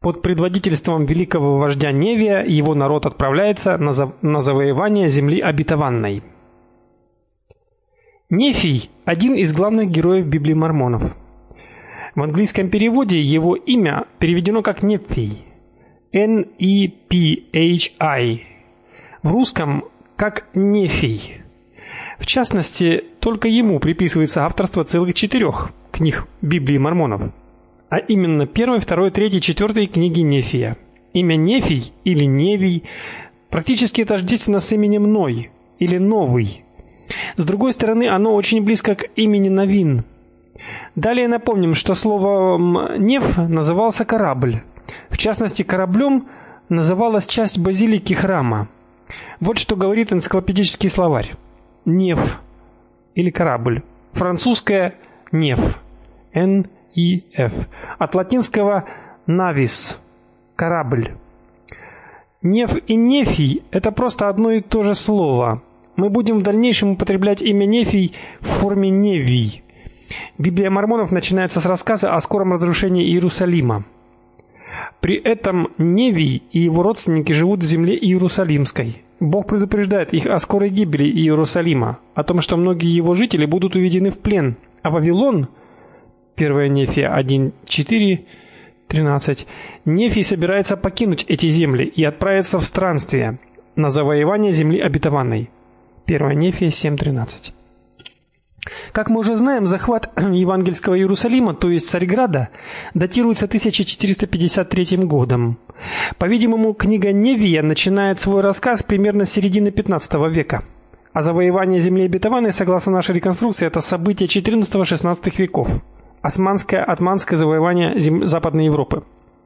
Под предводительством великого вождя Невия его народ отправляется на завоевание земли обетованной. Нефий – один из главных героев Библии мормонов. В английском переводе его имя переведено как Непфий. N-E-P-H-I. В русском как Нефий. В частности, только ему приписывается авторство целых 4 книг Библии мормонов. А именно 1, 2, 3, 4 книги Нефия. Имя Нефий или Невий практически тождественно с именем Ной или Новый. С другой стороны, оно очень близко к имени Новин. Далее напомним, что словом Неф назывался корабль. В частности, кораблем называлась часть базилики храма. Вот что говорит энциклопедический словарь. Неф или корабль. Французское неф. N-E-F. От латинского navis корабль. Неф и Нефий это просто одно и то же слово. Мы будем в дальнейшем употреблять имя Нефий в форме Невий. Библия мормонов начинается с рассказа о скором разрушении Иерусалима. При этом Невий и его родственники живут в земле Иерусалимской. Бог предупреждает их о скорой гибели Иерусалима, о том, что многие его жители будут уведены в плен, а Вавилон, 1 Нефия 1:4-13, Нефий собирается покинуть эти земли и отправиться в странствие на завоевание земли обетованной. 1 Нефия 7:13. Как мы уже знаем, захват евангельского Иерусалима, то есть Царьграда, датируется 1453 годом. По-видимому, книга Невия начинает свой рассказ примерно с середины 15 века. А завоевание земли обетованной, согласно нашей реконструкции, это событие 14-16 веков. Османское завоевание Западной Европы.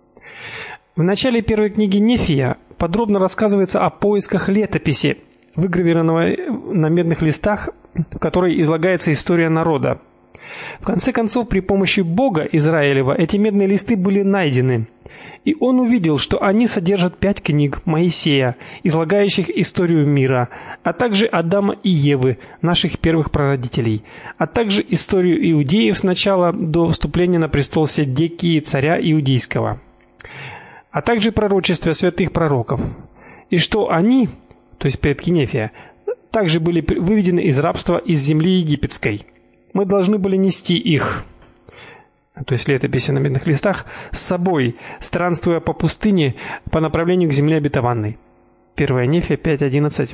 В начале первой книги Нефия подробно рассказывается о поисках летописи, выгравированного на медных листах, в которой излагается история народа. В конце концов, при помощи Бога Израилева эти медные листы были найдены, и он увидел, что они содержат 5 книг Моисея, излагающих историю мира, а также Адама и Евы, наших первых прародителей, а также историю иудеев с начала до вступления на престол Седекии, царя иудейского, а также пророчества святых пророков, и что они, то есть предки Нефия, также были выведены из рабства из земли египетской. Мы должны были нести их, то есть летописи на медных листах, с собой, странствуя по пустыне по направлению к земле обетованной. 1 Нефия 5:11,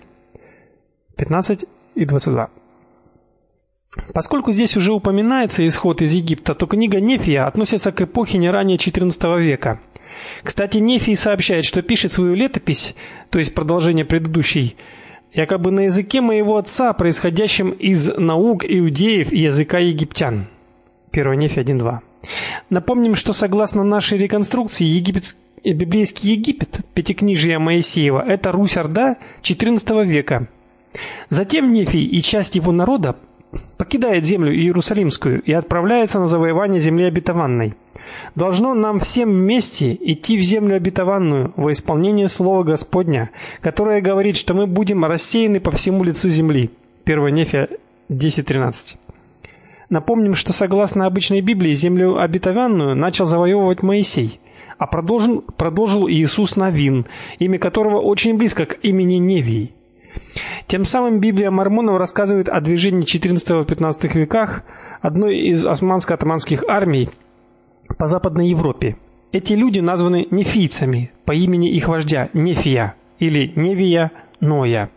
15 и 22. Поскольку здесь уже упоминается исход из Египта, то книга Нефия относится к эпохе не ранее XIV века. Кстати, Нефий сообщает, что пишет свою летопись, то есть продолжение предыдущей, якобы на языке моего отца, происходящем из наук иудеев и языка египтян. 1 Нефия 1:2. Напомним, что согласно нашей реконструкции библейский Египет, пятикнижие Моисеева, это Русь-Орда XIV века. Затем Нефий и часть его народа покидает землю Иерусалимскую и отправляется на завоевание земли обетованной. Должно нам всем вместе идти в землю обетованную во исполнение слова Господня, которое говорит, что мы будем рассеяны по всему лицу земли. 1 Нефия 10:13. Напомним, что согласно обычной Библии землю обетованную начал завоевывать Моисей, а продолжил Иисус Навин, имя которого очень близко к имени Невий. Тем самым Библия мормонов рассказывает о движении XIV-XV веках одной из османско-атаманских армий по Западной Европе. Эти люди названы нефийцами по имени их вождя Нефия или Невия Ноя.